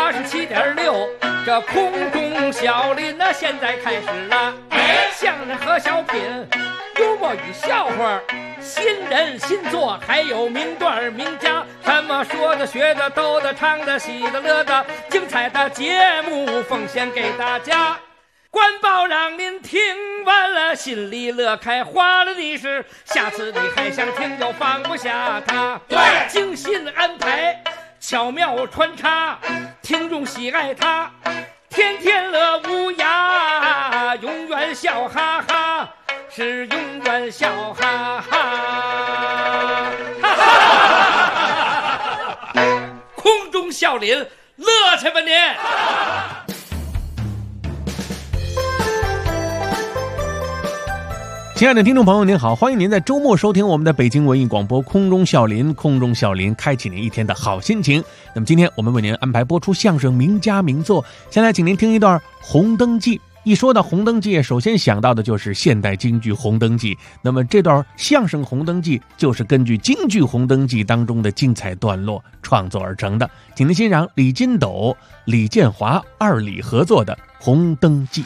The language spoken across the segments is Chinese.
87.6，这空中小林呢，现在开始了。相声和小品，幽默与笑话，新人新作，还有名段名家，什么说的、学的、逗的、唱的、喜的、乐的，精彩的节目奉献给大家。官报让您听完了，心里乐开花了的是，下次你还想听就放不下它。对，精心安排，巧妙穿插，听众喜爱它，天天乐无涯，永远笑哈哈，是永远笑哈哈。空中笑林，乐去吧您！ 亲爱的听众朋友您好，欢迎您在周末收听我们的北京文艺广播空中笑林，空中笑林开启您一天的好心情。那么今天我们为您安排播出相声名家名作，先来请您听一段《红灯记》。一说到红灯记，首先想到的就是现代京剧《红灯记》，那么这段相声《红灯记》就是根据京剧《红灯记》当中的精彩段落创作而成的，请您欣赏李金斗、李建华二李合作的《红灯记》。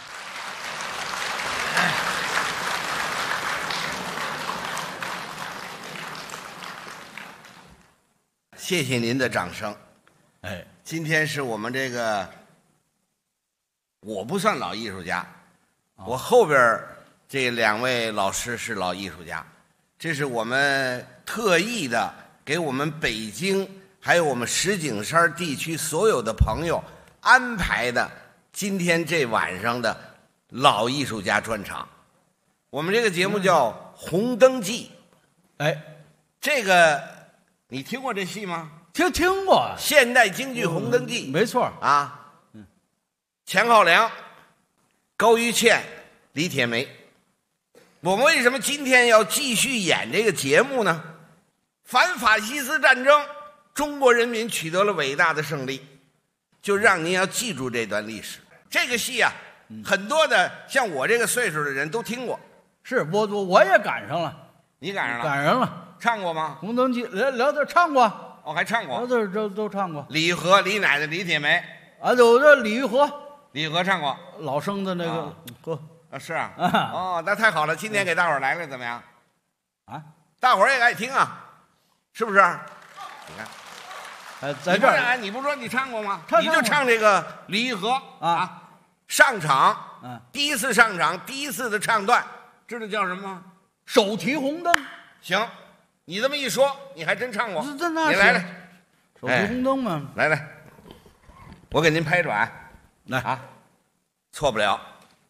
谢谢您的掌声。今天是我们这个，我不算老艺术家，我后边这两位老师是老艺术家，这是我们特意的给我们北京还有我们石景山地区所有的朋友安排的今天这晚上的老艺术家专场。我们这个节目叫《红灯记》。这个你听过这戏吗？ 听过， 现代京剧《红灯记》 没错啊。钱浩良、高于倩、李铁梅。我们为什么今天要继续演这个节目呢？反法西斯战争，中国人民取得了伟大的胜利，就让您要记住这段历史。这个戏啊，很多的像我这个岁数的人都听过。 是我也赶上了。 你赶上了？ 赶上了。 唱过吗？ 红灯记聊点唱过。 还唱过。 聊点都唱过。 李和、李奶奶、李铁梅。 有这李玉和。 李和唱过。 老生的那个歌。 是啊。那太好了，今天给大伙儿来了怎么样？大伙儿也爱听啊，是不是？你看。在这儿，你不说你唱过吗？你就唱这个李玉和上场，第一次上场，第一次的唱段，知道叫什么吗？ 手提红灯。 行，你这么一说，你还真唱过。 你来， 手提红灯嘛。 来，我给您拍转， 来啊， 错不了，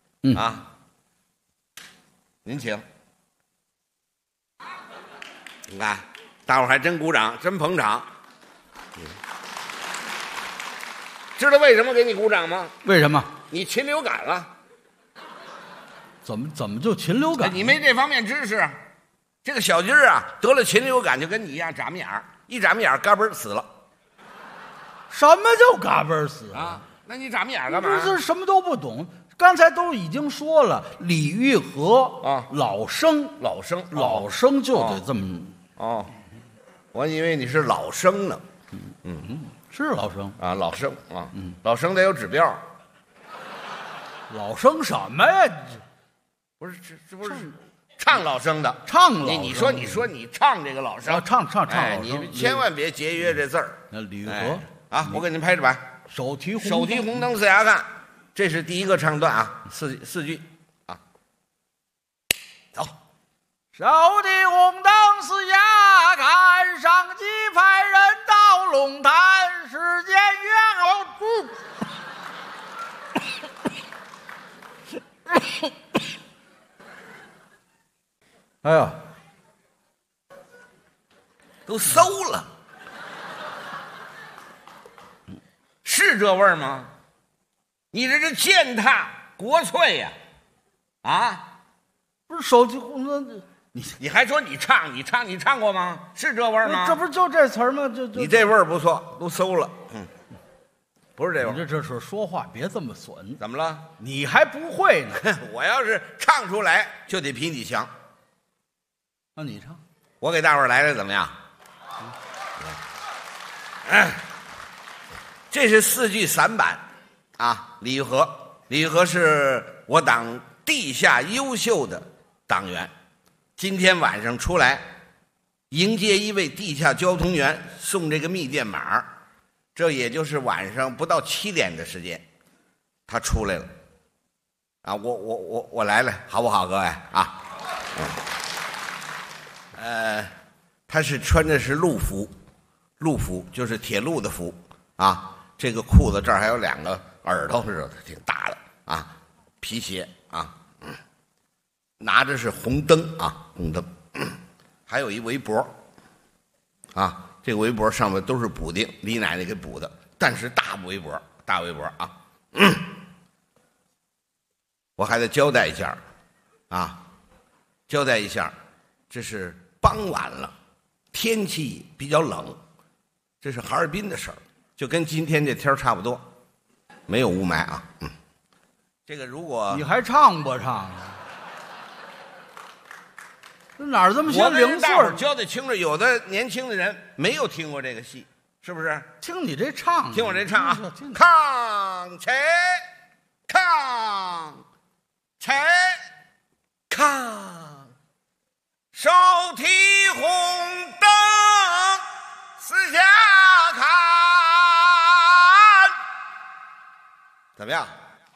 您请。你看，大伙儿还真鼓掌，真捧场。知道为什么给你鼓掌吗？ 为什么？ 你禽流感了。 怎么就禽流感？ 你没这方面知识。这个小鸡儿啊，得了禽流感就跟你一样眨眼儿，一眨眼嘎嘣死了。 什么叫嘎嘣死啊？那你眨眼干嘛？ 不是什么都不懂。刚才都已经说了，李玉和老生就得这么。 我以为你是老生呢。 是老生啊，老生啊，老生得有指标。 老生什么呀？ 不是，这不是唱老生的， 唱老生。 你说你唱这个老生， 唱老生， 你千万别节约这字儿。 那李玉和我给您拍着板， 手提红灯四下看，这是第一个唱段啊，四句啊，走。 手提红灯四下看，上级派人到龙潭，时间约好。哎呀， 都馊了，是这味儿吗？你这是践踏国粹呀！ 不是手提红灯， 你还说你唱过吗？是这味儿吗？ 这不是就这词儿吗？ 你这味儿不错，都馊了。不是这味儿。 你这是说话别这么损。 怎么了？ 你还不会呢？ 我要是唱出来，就得比你强。 那你唱， 我给大伙儿来的怎么样？ 这是4句散板啊。李玉和是我党地下优秀的党员，今天晚上出来迎接一位地下交通员，送这个密电码，这也就是晚上不到7点的时间，他出来了啊！我来了，好不好，各位啊？他是穿的是路服就是铁路的服啊。这个裤子这儿还有2个耳朵似的，挺大的啊。皮鞋啊，拿着是红灯啊，红灯，还有一围脖啊。这个围脖上面都是补丁，李奶奶给补的，但是大围脖啊。我还得交代一下啊，这是傍晚了，天气比较冷，这是哈尔滨的事儿，就跟今天这天差不多，没有雾霾啊。这个如果你还唱不唱啊？这哪儿这么些零碎儿？ 交代清楚，有的年轻的人没有听过这个戏，是不是？ 听你这唱， 听我这唱啊！抗切抗切抗，手提红灯四下看，怎么样？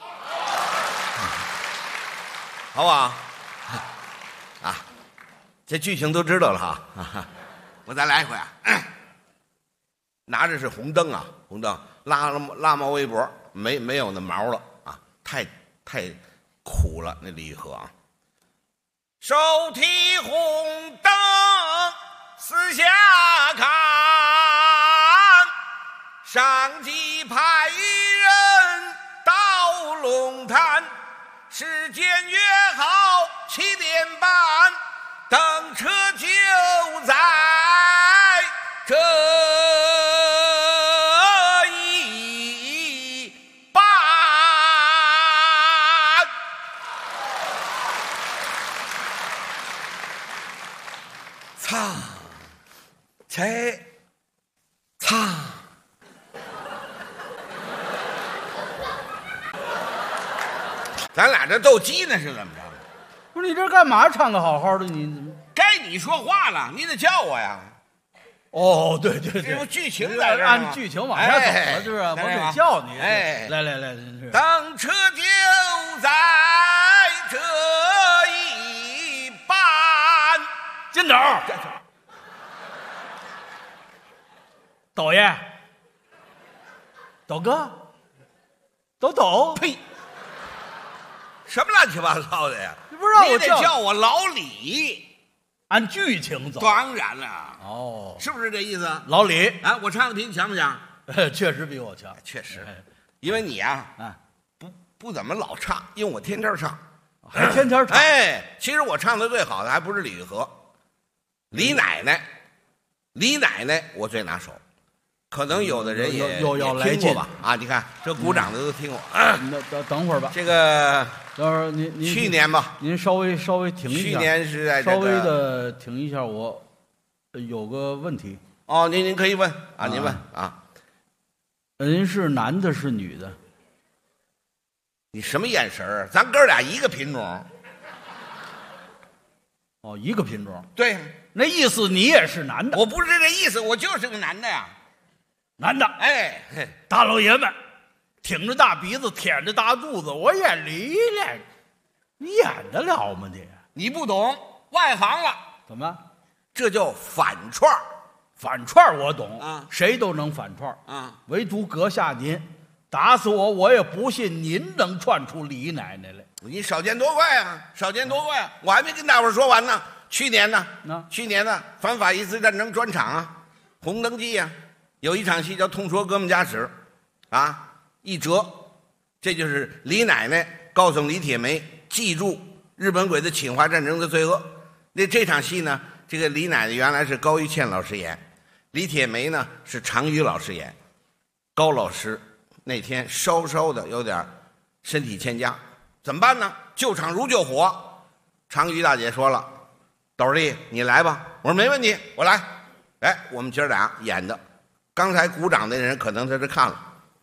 好不好？啊，这剧情都知道了哈。我再来一回啊。拿着是红灯啊，红灯拉毛围脖，没有那毛了啊，太苦了那李玉和啊。手提红灯四下看，上级派人到龙潭，时间约好7点半，等车就在这一半。唱切唱，咱俩这斗鸡呢是怎么着？ 不是你这干嘛？唱个好好的，你怎么？ 该你说话了，你得叫我呀。 哦，对， 这不剧情在这儿吗？ 按剧情往下走了，是不是？我得叫你。 哎， 来， 等车就在这一半。 金斗，斗爷，斗哥，斗， 呸！什么乱七八糟的呀？ 你不知道我你得叫我老李。 按剧情走。 当然了。 哦， 是不是这意思？ 老李， 哎，我唱的比你强不强？ 确实比我强， 确实。因为你啊，不怎么老唱，因为我天天唱， 还天天唱。 哎，其实我唱的最好的还不是李玉和，李奶奶我最拿手。可能有的人也要来听过吧？啊，你看这鼓掌的都听过。 那等会儿吧。 这个等会儿您去年吧， 您稍微停一下。 去年是在稍微的停一下，我有个问题。 哦，您可以问啊，您问啊。 您是男的是女的？ 你什么眼神儿？咱哥俩一个品种。 哦，一个品种。 对， 那意思你也是男的？ 我不是这意思，我就是个男的呀。 男的， 哎， 大老爷们，挺着大鼻子，舔着大肚子，我演离了，你演得了吗你？ 你不懂，外行了。 怎么？ 这叫反串儿。 反串儿我懂啊， 谁都能反串儿啊， 唯独阁下您，打死我也不信您能串出李奶奶来。 你少见多怪啊，少见多怪啊！我还没跟大伙儿说完呢。去年呢，反法西斯战争专场啊，红灯记啊，有一场戏叫《痛说革命家史》，啊，一折，这就是李奶奶告诉李铁梅记住日本鬼子侵华战争的罪恶。那这场戏呢，这个李奶奶原来是高玉倩老师演，李铁梅呢是常宇老师演。高老师那天稍稍的有点身体欠佳，怎么办呢？救场如救火。常宇大姐说了，斗弟你来吧。我说没问题，我来。哎，我们姐俩演的，刚才鼓掌的人可能在这看了，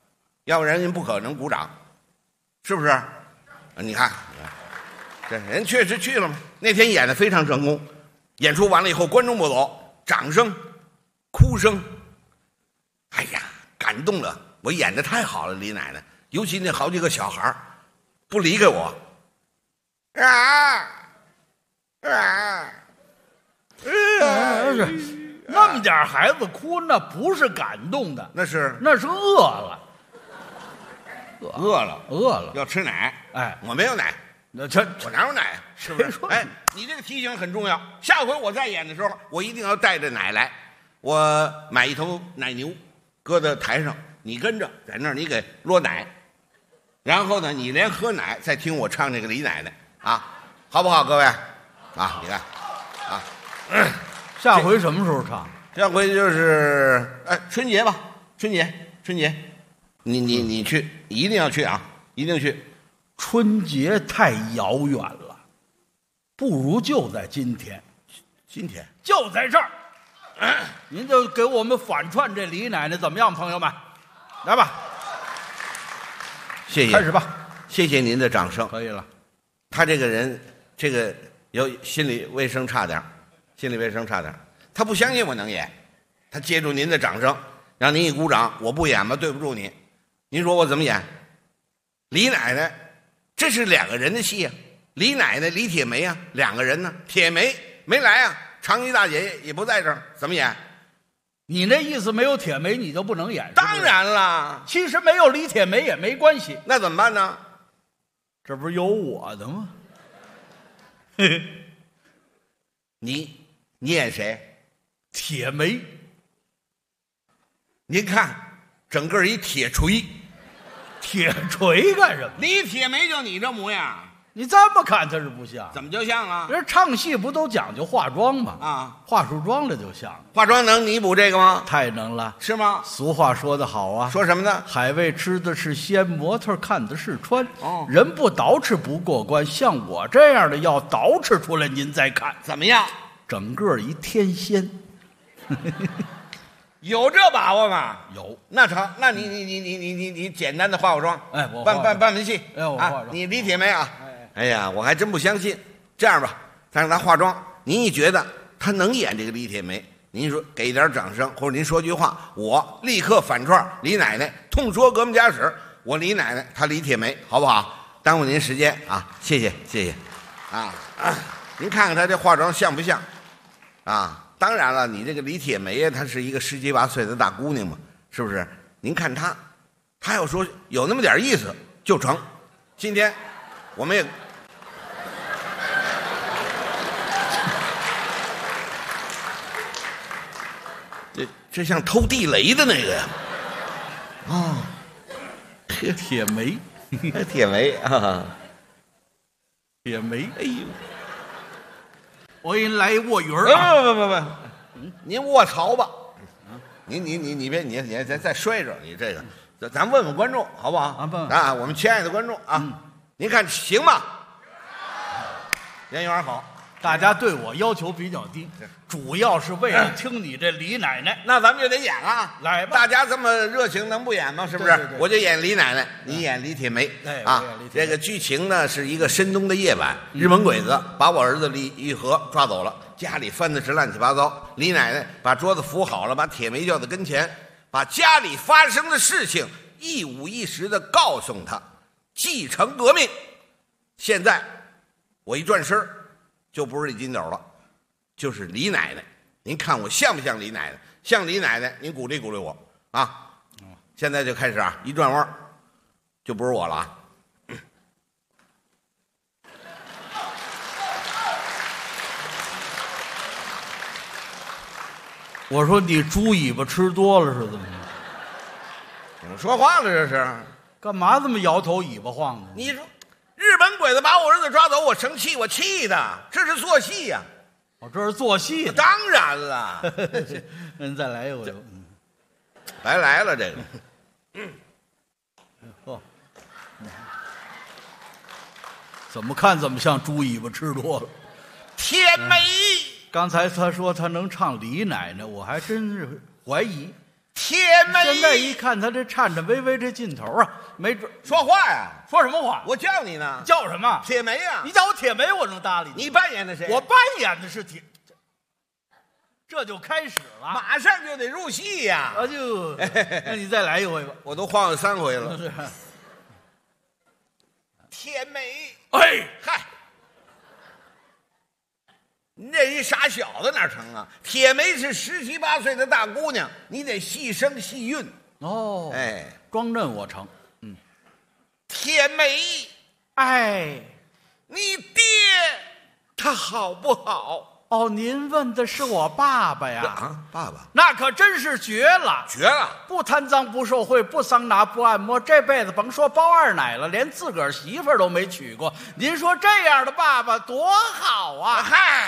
要不然人不可能鼓掌，是不是？你看，这人确实去了吗？那天演的非常成功，演出完了以后，观众不走，掌声、哭声，哎呀，感动了。我演的太好了，李奶奶，尤其那好几个小孩不离开我， 那么点孩子哭，那不是感动的， 那是饿了， 饿了要吃奶。 哎， 我没有奶，我哪有奶？是不是？哎，你这个提醒很重要。下回我再演的时候，我一定要带着奶来。我买一头奶牛，搁在台上，你跟着在那儿，你给落奶。然后呢，你连喝奶，再听我唱这个李奶奶啊，好不好，各位？啊，你看，啊， 下回什么时候唱？ 下回就是春节吧，春节，你去，一定要去啊，一定去。 春节太遥远了，不如就在今天，就在这儿。您就给我们反串这李奶奶怎么样，朋友们？来吧， 谢谢， 开始吧。 谢谢您的掌声。 可以了。 他这个人，这个有心理卫生差点，他不相信我能演，他借助您的掌声，让您一鼓掌，我不演吧，对不住你。您说我怎么演？李奶奶，这是两个人的戏啊。李奶奶、李铁梅啊，两个人呢。铁梅没来啊，长衣大姐也不在这儿，怎么演？ 你那意思没有铁梅你就不能演？ 当然啦， 其实没有李铁梅也没关系。 那怎么办呢？ 这不是有我的吗？ 你演谁？ 铁梅。 您看，整个一铁锤。 铁锤干什么？ 李铁梅就你这模样， 你这么看他是不像。 怎么就像了？ 人唱戏不都讲究化妆吗？ 啊， 化出妆来就像。 化妆能弥补这个吗？ 太能了， 是吗？ 俗话说得好啊， 说什么呢？ 海味吃的是鲜，模特看的是穿。 哦， 人不捯饬不过关，像我这样的要捯饬出来，您再看怎么样？ 整个一天仙。 有这把握吗？ 有。 那成，那你简单的化化妆， 哎，我办门戏， 哎，我化妆。 你李铁梅啊，哎呀，我还真不相信。这样吧，咱让他化妆，您一觉得他能演这个李铁梅，您说给点掌声，或者您说句话，我立刻反串李奶奶，痛说革命家史。我李奶奶，她李铁梅，好不好？耽误您时间啊，谢谢。您看看她这化妆像不像？啊。当然了，你这个李铁梅她是一个17、18岁的大姑娘嘛，是不是？您看她要说有那么点意思就成。今天我们也这像偷地雷的那个呀。哦， 铁梅， 铁梅啊， 铁梅， 哎呦。 我给您来一卧云啊！ 不，您卧槽吧！你别再摔着你这个，咱问问观众好不好？啊，我们亲爱的观众啊，您看行吗？人缘好， 大家对我要求比较低，主要是为了听你这李奶奶。 那咱们就得演啊！ 来吧， 大家这么热情，能不演吗？是不是？ 对， 我就演李奶奶，你演李铁梅。啊，这个剧情呢是一个深冬的夜晚，日本鬼子把我儿子李玉和抓走了，家里翻的是乱七八糟。李奶奶把桌子扶好了，把铁梅叫到跟前，把家里发生的事情一五一十的告诉他，继承革命。现在我一转身就不是李金斗了，就是李奶奶。您看我像不像李奶奶？像李奶奶，您鼓励鼓励我啊！现在就开始啊，一转弯就不是我了啊！ 我说你猪尾巴吃多了是怎么着？ 怎么说话了这是？ 干嘛这么摇头尾巴晃呢？ 你说日本鬼子把我儿子抓走，我生气，我气的，这是做戏呀！ 我这是做戏的。 当然了， 您再来一回。 白来了这个。 哦，怎么看怎么像猪尾巴吃多了。 铁梅， 刚才他说他能唱李奶奶，我还真是怀疑。 铁梅。 现在一看他这颤颤巍巍这劲头啊，没准说话呀！ 说什么话？ 我叫你呢， 叫什么？ 铁梅呀！ 你叫我铁梅，我能搭理你？ 你扮演的谁？ 我扮演的是铁。这就开始了， 马上就得入戏呀！ 那你再来一回吧。 我都晃了3回了。 是。 铁梅， 哎， 嗨，你这一傻小子哪成啊？铁梅是17、18岁的大姑娘，你得细声细韵。 哦， 哎， 庄震我成。 铁梅， 哎， 你爹他好不好？ 哦，您问的是我爸爸呀？ 啊，爸爸， 那可真是绝了， 绝了！ 不贪赃不受贿，不桑拿不按摩，这辈子甭说包二奶了，连自个儿媳妇儿都没娶过。您说这样的爸爸多好啊！ 嗨，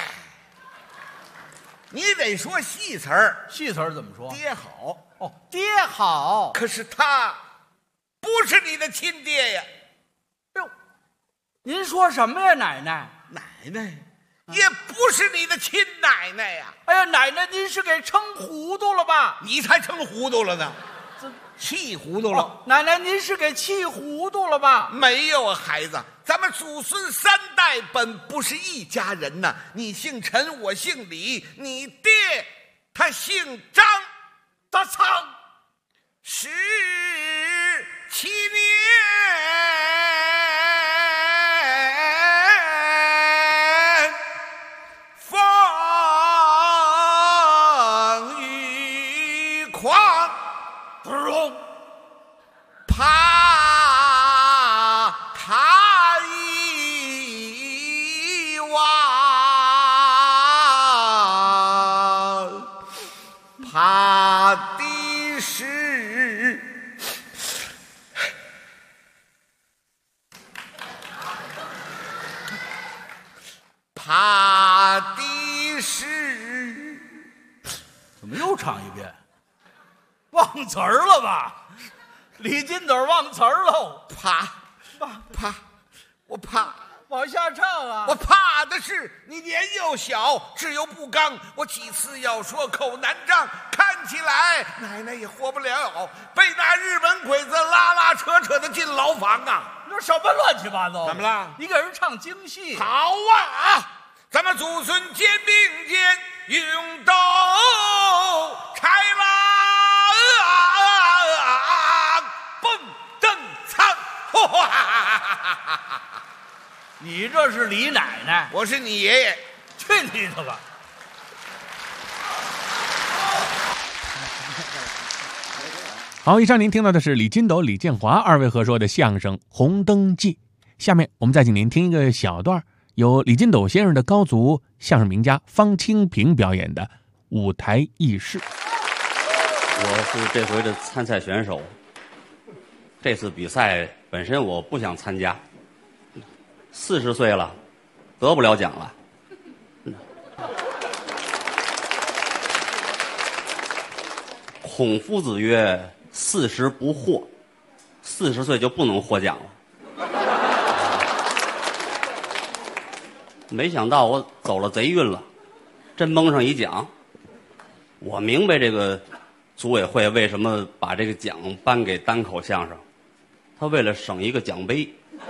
你得说戏词儿。 戏词儿怎么说？ 爹好。 哦，爹好。 可是他不是你的亲爹呀。 哟，您说什么呀，奶奶？ 奶奶也不是你的亲奶奶呀！ 哎呀，奶奶，您是给撑糊涂了吧？ 你才撑糊涂了呢，气糊涂了。 哦，奶奶，您是给气糊涂了吧？ 没有啊，孩子，咱们祖孙3代本不是一家人呐。你姓陈，我姓李，你爹他姓张， 他操 17年。怕他遗忘，怕的是怎么又唱一遍？忘词儿了吧？李金斗忘词儿喽！ 我怕， 往下唱啊！ 我怕的是你年幼小，志有不刚，我几次要说口难张，看起来奶奶也活不了，被那日本鬼子拉拉扯扯的进牢房啊！ 那什么乱七八糟？ 怎么了？ 你给人唱京戏？ 好啊！咱们祖孙肩并肩，勇斗豺狼。蹦蹬苍， 你这是李奶奶， 我是你爷爷， 去你的吧！ 好，以上您听到的是李金斗、李建华二位合说的相声《红灯记》。下面我们再请您听一个小段，由李金斗先生的高足相声名家方清平表演的舞台轶事。 我是这回的参赛选手。这次比赛本身我不想参加，40岁了，得不了奖了。孔夫子曰：“40不惑，40岁就不能获奖了。”没想到我走了贼运了，真蒙上一奖。我明白这个组委会为什么把这个奖颁给单口相声，他为了省一个奖杯。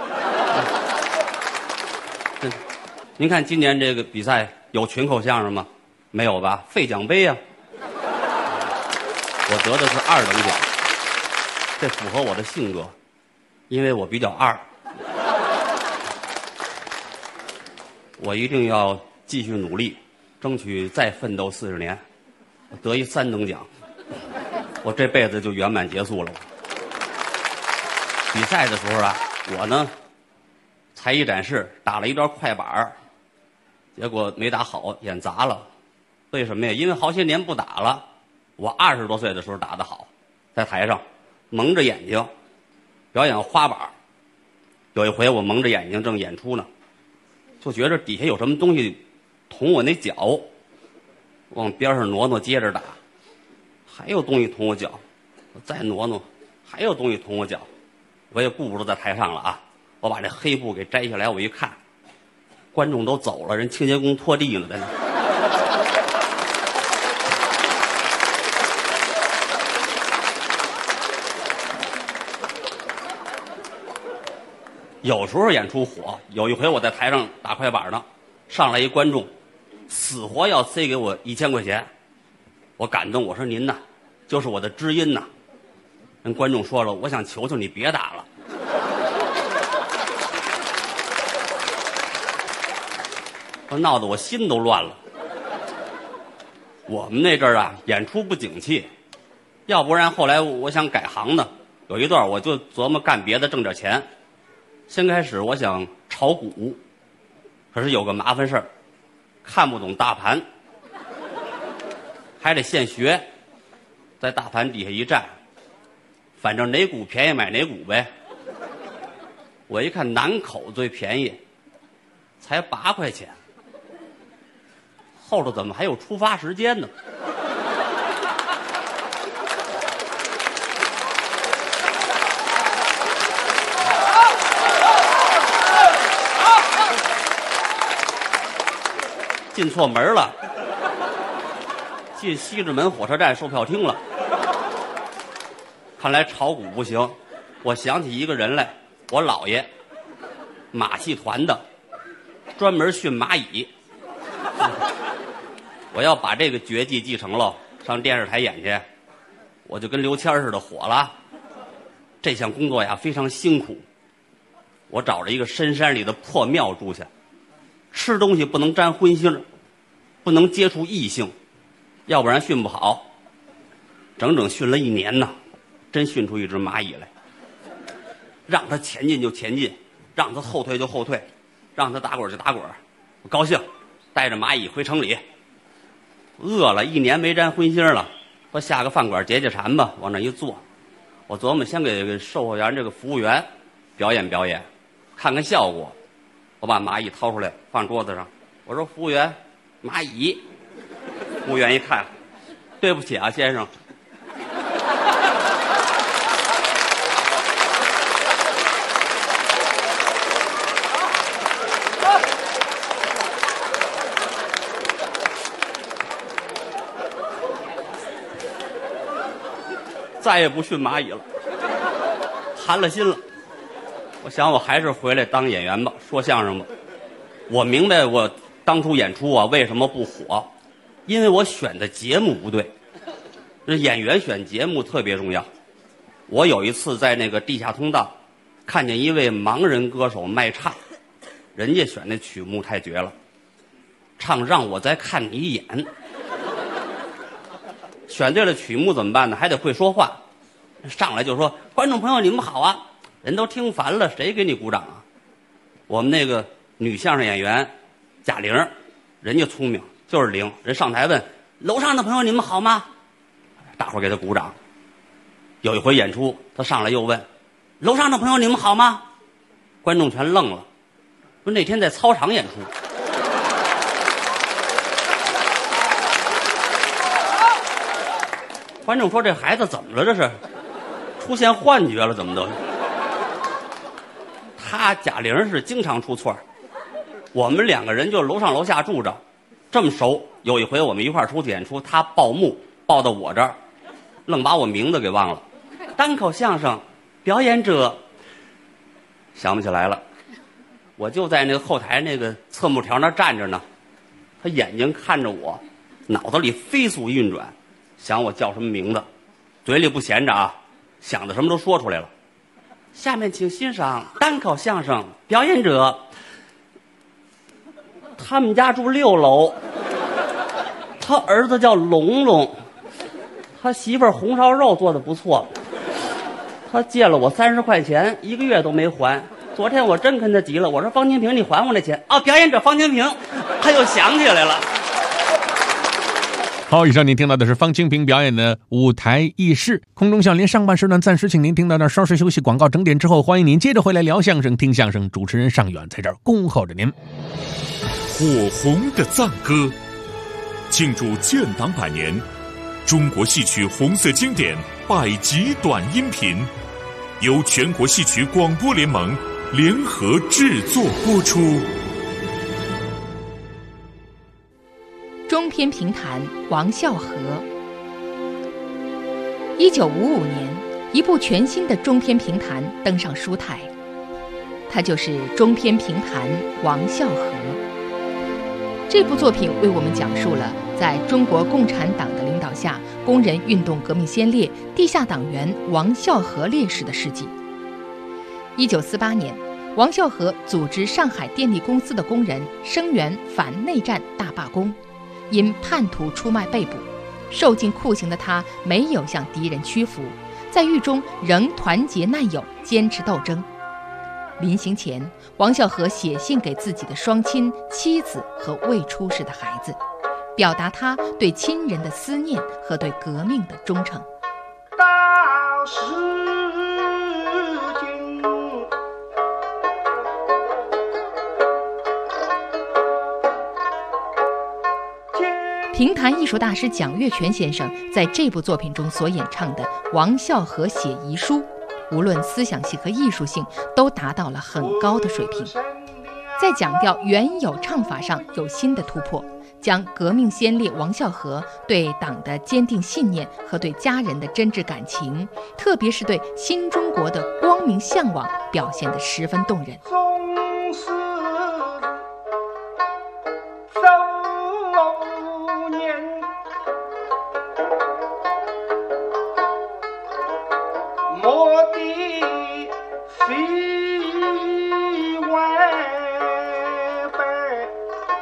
您看今年这个比赛有群口相声吗？没有吧？废奖杯呀！我得的是2等奖，这符合我的性格，因为我比较二。我一定要继续努力，争取再奋斗40年，得一3等奖，我这辈子就圆满结束了。比赛的时候啊，我呢才艺展示打了一段快板，结果没打好，眼砸了。为什么呀？因为好些年不打了。我20多岁的时候打得好，在台上蒙着眼睛表演花板。有一回我蒙着眼睛正演出呢，就觉着底下有什么东西捅我那脚，往边上挪挪，接着打，还有东西捅我脚，我再挪挪，还有东西捅我脚，我也顾不住在台上了啊！我把这黑布给摘下来，我一看，观众都走了，人清洁工拖地呢，在那。 有时候演出火，有一回我在台上打快板呢，上来一观众，死活要塞给我1000块钱，我感动，我说您呐，就是我的知音呐。人观众说了，我想求求你别打了。我闹得我心都乱了。我们那阵儿啊，演出不景气，要不然后来我想改行呢。有一段我就琢磨干别的挣点钱。先开始我想炒股，可是有个麻烦事儿，看不懂大盘，还得现学，在大盘底下一站，反正哪股便宜买哪股呗。我一看南口最便宜，才8块钱，后头怎么还有出发时间呢？进错门了，进西直门火车站售票厅了。看来炒股不行，我想起一个人来，我姥爷，马戏团的，专门驯蚂蚁。我要把这个绝技继承了，上电视台演去，我就跟刘谦似的火了。这项工作呀非常辛苦，我找着一个深山里的破庙住下，吃东西不能沾荤腥，不能接触异性，要不然训不好。整整训了1年呢，真训出一只蚂蚁来。让它前进就前进，让它后退就后退，让它打滚就打滚。我高兴，带着蚂蚁回城里。饿了1年没沾荤腥了，说下个饭馆解解馋吧，往那一坐。我琢磨先给售货员这个服务员表演表演，看看效果。我把蚂蚁掏出来放桌子上，我说服务员，蚂蚁。服务员一看，对不起啊先生。再也不驯蚂蚁了，寒了心了。我想我还是回来当演员吧，说相声吧。我明白我当初演出啊为什么不火，因为我选的节目不对。这演员选节目特别重要。我有一次在那个地下通道看见一位盲人歌手卖唱，人家选的曲目太绝了，唱让我再看你一眼。选对了曲目怎么办呢？还得会说话，上来就说观众朋友你们好啊，人都听烦了，谁给你鼓掌啊？我们那个女相声演员贾玲，人家聪明，就是灵。人上台问楼上的朋友你们好吗？大伙儿给他鼓掌。有一回演出，他上来又问楼上的朋友你们好吗？观众全愣了，说那天在操场演出。观众说这孩子怎么了？这是出现幻觉了？怎么都？他贾玲是经常出错，我们2个人就楼上楼下住着，这么熟。有一回我们一块儿出去演出，他报幕报到我这儿，愣把我名字给忘了。单口相声表演者想不起来了，我就在那个后台那个侧幕条那站着呢，他眼睛看着我，脑子里飞速运转，想我叫什么名字，嘴里不闲着啊，想的什么都说出来了。下面请欣赏单口相声表演者，他们家住6楼，他儿子叫龙龙，他媳妇儿红烧肉做的不错，他借了我30块钱，1个月都没还。昨天我真跟他急了，我说方清平你还我那钱啊！表演者方清平，他又想起来了。 好，以上您听到的是方清平表演的舞台轶事。空中笑林上半时段暂时请您听到这儿，稍事休息，广告整点之后，欢迎您接着回来聊相声、听相声。主持人尚远在这儿恭候着您。 火红的赞歌，庆祝建党100年，中国戏曲红色经典100集短音频，由全国戏曲广播联盟联合制作播出。 中篇评弹王孝和。1955年，一部全新的中篇评弹登上书台。 他就是中篇评弹王孝和。这部作品为我们讲述了在中国共产党的领导下，工人运动革命先烈、地下党员王孝和烈士的事迹。1948年，王孝和组织上海电力公司的工人声援反内战大罢工，因叛徒出卖被捕。受尽酷刑的他没有向敌人屈服，在狱中仍团结难友，坚持斗争。临行前，王孝和写信给自己的双亲、妻子和未出世的孩子，表达他对亲人的思念和对革命的忠诚。 到时今评弹艺术大师蒋月泉先生在这部作品中所演唱的《王孝和写遗书》，无论思想性和艺术性都达到了很高的水平，在讲调原有唱法上有新的突破，将革命先烈王孝和对党的坚定信念和对家人的真挚感情，特别是对新中国的光明向往表现得十分动人。 总是莫的非完备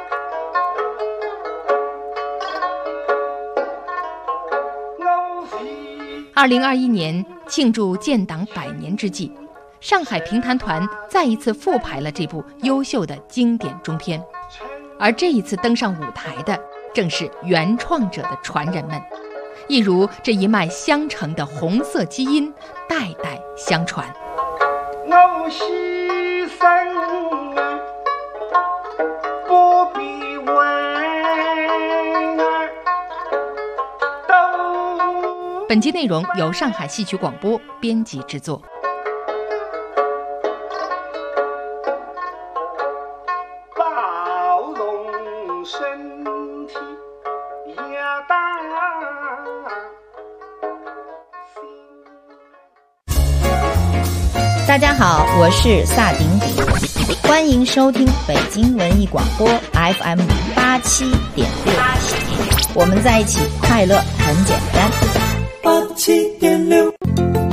2021年庆祝建党100年之际，上海评弹团再一次复排了这部优秀的经典中篇，而这一次登上舞台的正是原创者的传人们，一如这一脉相承的红色基因，代代相传。 我牺牲不必问都。 本集内容由上海戏曲广播编辑制作。 包容身体要大大家好，我是萨顶顶，欢迎收听北京文艺广播 FM 87.6，我们在一起，快乐很简单。 87.6。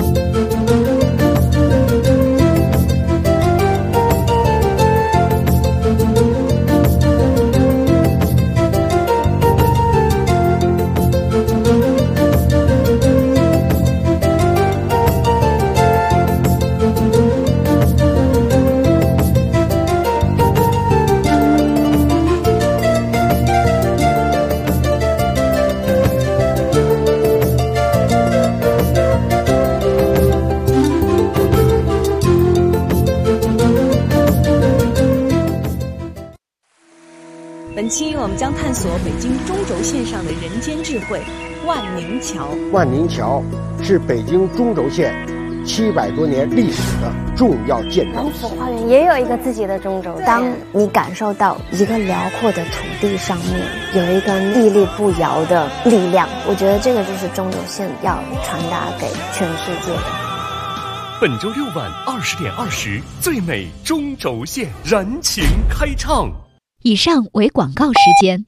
本期我们将探索北京中轴线上的人间智慧——万宁桥。 万宁桥是北京中轴线700多年历史的重要建筑。 王府花园也有一个自己的中轴线。当你感受到一个辽阔的土地上面有一个屹立不摇的力量，我觉得这个就是中轴线要传达给全世界的。 本周6晚20点20，最美中轴线燃情开唱。 以上为广告时间。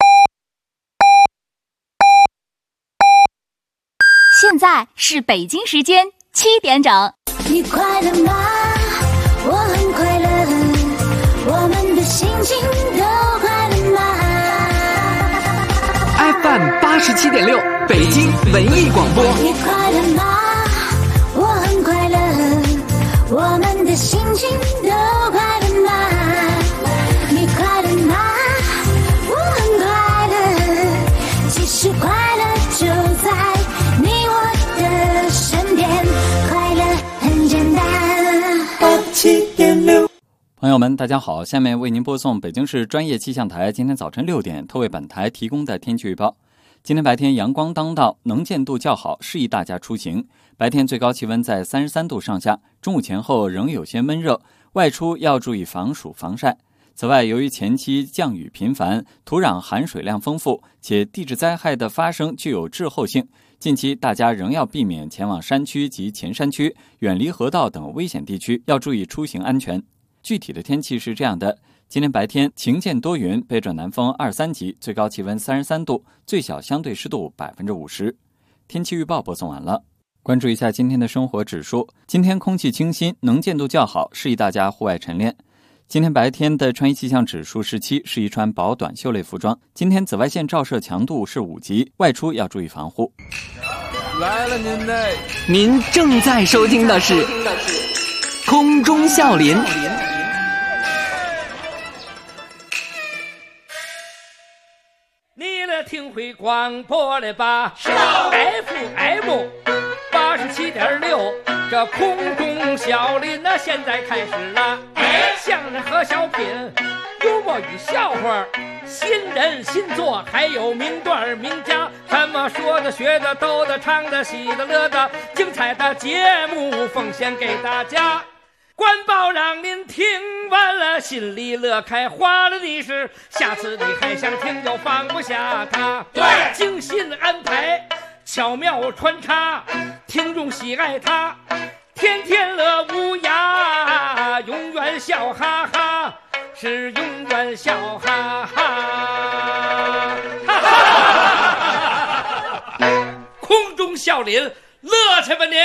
现在是北京时间7点整。 你快乐吗？我很快乐，我们的心情都快乐吗 ？FM 87.6，北京文艺广播。 你快乐吗？我很快乐，我们的心情都快乐吗？你快乐吗？我很快乐，其实快乐就在你我的身边，快乐很简单。 87.6， 朋友们，大家好，下面为您播送北京市专业气象台今天早晨6点特为本台提供的天气预报。今天白天阳光当道，能见度较好，适宜大家出行。白天最高气温在33度上下，中午前后仍有些闷热，外出要注意防暑防晒。 此外，由于前期降雨频繁，土壤含水量丰富，且地质灾害的发生具有滞后性，近期大家仍要避免前往山区及前山区，远离河道等危险地区，要注意出行安全。具体的天气是这样的：今天白天晴间多云，北转南风2、3级，最高气温33度，最小相对湿度50%。天气预报播送完了。关注一下今天的生活指数，今天空气清新，能见度较好，适宜大家户外晨练。今天白天的穿衣气象指数是7，适宜穿薄短袖类服装。今天紫外线照射强度是5级，外出要注意防护。 来了您嘞！您正在收听的是空中笑林。 你来听会广播了吧？FM 87.6，这空中笑林那现在开始了。相声和小品，幽默与笑话，新人新作，还有名段名家，什么说的、学的、逗的、唱的、喜的、乐的，精彩的节目奉献给大家。官报让您听完了，心里乐开花了的是，下次你还想听就放不下它。对，精心安排，巧妙穿插，听众喜爱它，天天乐无涯，永远笑哈哈，是永远笑哈哈。哈哈，空中笑林，乐去吧您！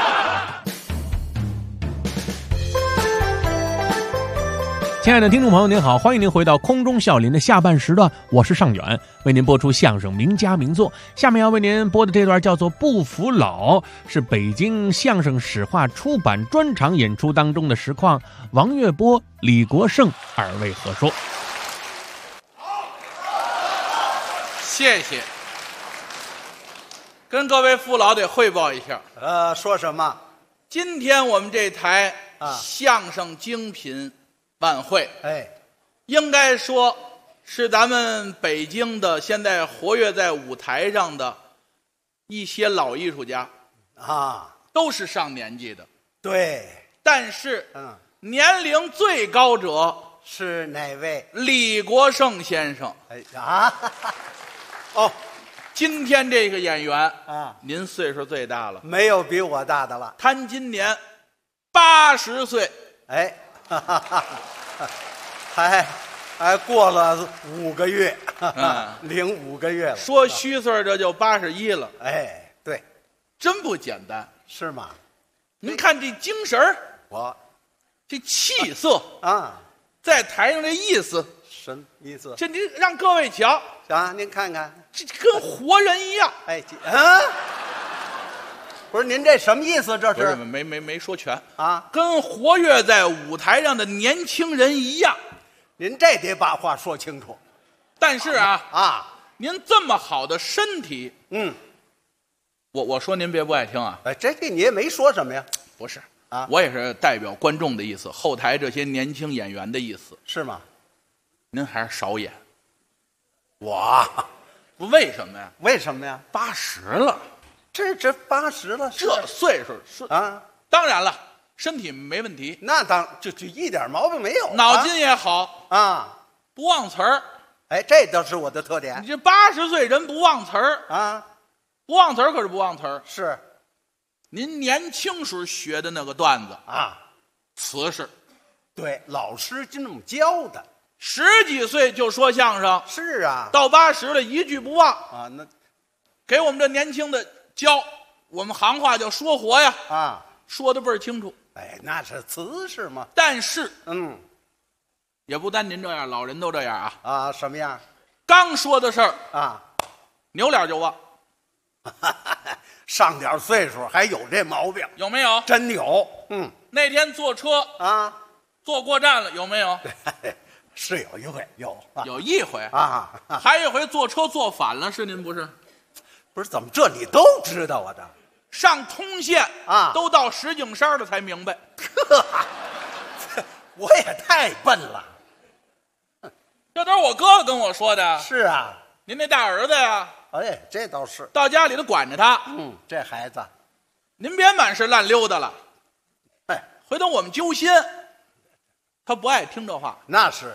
亲爱的听众朋友您好，欢迎您回到空中笑林的下半时段，我是尚远，为您播出相声名家名作。下面要为您播的这段叫做《不服老》，是北京相声史话出版专场演出当中的实况，王月波、李国盛二位合说。 谢谢。跟各位父老得汇报一下。 说什么？ 今天我们这台相声精品晚会，应该说是咱们北京的现在活跃在舞台上的一些老艺术家都是上年纪的。 对， 但是年龄最高者是哪位？ 李国盛先生。今天这个演员您岁数最大了， 没有比我大的了。 他今年80岁， 还过了5个月，领5个月了。 说虚岁这就81了。 对， 真不简单， 是吗？ 您看这精神儿，这气色在台上这意思， 什么意思？ 这您让各位瞧您看看， 这跟活人一样。 不是您这什么意思？这是没说全跟活跃在舞台上的年轻人一样。 您这得把话说清楚。 但是您这么好的身体，我说您别不爱听啊。 这你也没说什么呀。 不是我也是代表观众的意思，后台这些年轻演员的意思。 是吗？ 您还是少演。为什么呀？ 为什么呀 ？80了。 这80了， 这岁数当然了，身体没问题， 那就一点毛病没有， 脑筋也好不忘词儿。 这倒是我的特点。 你这80岁人不忘词儿不忘词儿可是不忘词儿。 是， 您年轻时学的那个段子瓷实。 对，老师就那么教的。 10几岁就说相声， 是到80了一句不忘那给我们这年轻的教，我们行话叫说活呀说的倍儿清楚。 那是瓷实嘛。 但是也不单您这样，老人都这样什么样？ 刚说的事儿扭脸就忘。 上点岁数还有这毛病？ 有没有？ 真有。 那天坐车坐过站了，有没有？ 是有一回， 有一回还有一回坐车坐反了，是您不是？ 不是，怎么这你都知道啊？这上通县都到石景山了才明白。 我也太笨了。 这都是我哥哥跟我说的。 是啊， 您那大儿子呀？ 这倒是。 到家里头管着他。 这孩子， 您别满是烂溜达了。回头我们揪心，他不爱听这话。 那是。